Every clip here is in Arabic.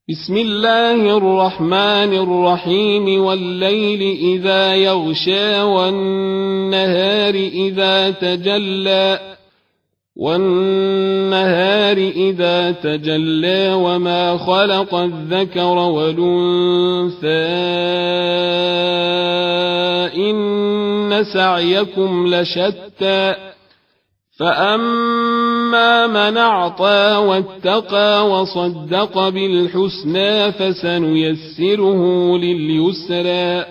بسم الله الرحمن الرحيم والليل إذا يغشى والنهار إذا تجلى وما خلق الذكر والأنثى إن سعيكم لشتى فأما من أعطى واتقى وصدق بالحسنى فسنيسره لليسرى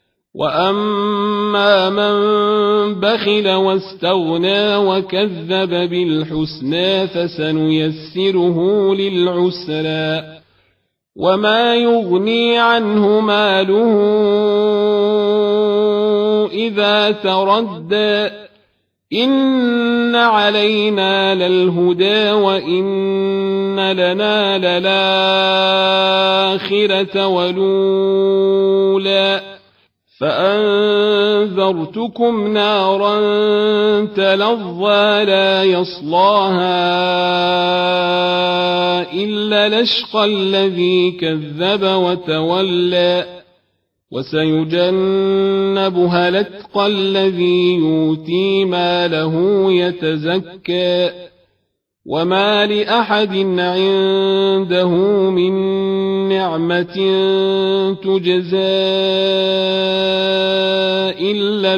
وأما من بخل واستغنى وكذب بالحسنى فسنيسره للعسرى وما يغني عنه ماله إذا تردى إن علينا للهدى وإن لنا للآخرة والأولى فأنذرتكم نارا تلظى لا يصلاها إلا الأشقى الذي كذب وتولى وسيجنبها الأتقى الذي يؤتي ماله يتزكى وما لأحد عنده من نعمة تجزى إلا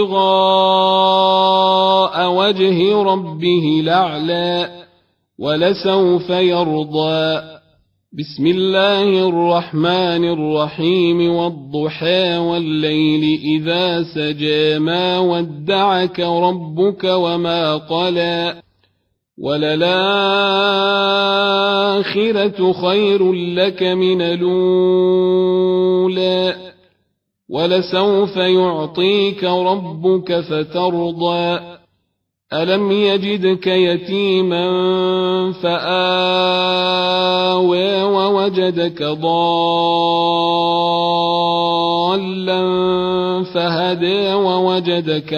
ابتغاء وجه ربه الأعلى ولسوف يرضى بسم الله الرحمن الرحيم والضحى والليل إذا سجى ما ودعك ربك وما قلى وللآخرة خير لك من الأولى ولسوف يعطيك ربك فترضى ألم يجدك يتيما فآوى ووجدك ضالا فهدى ووجدك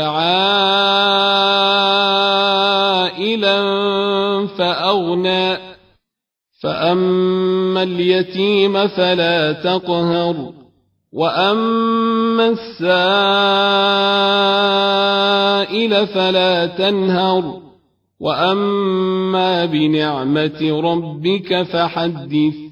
عائلا فأغنى فأما اليتيم فلا تقهر وأما السائل فلا تنهر وأما بنعمة ربك فحدث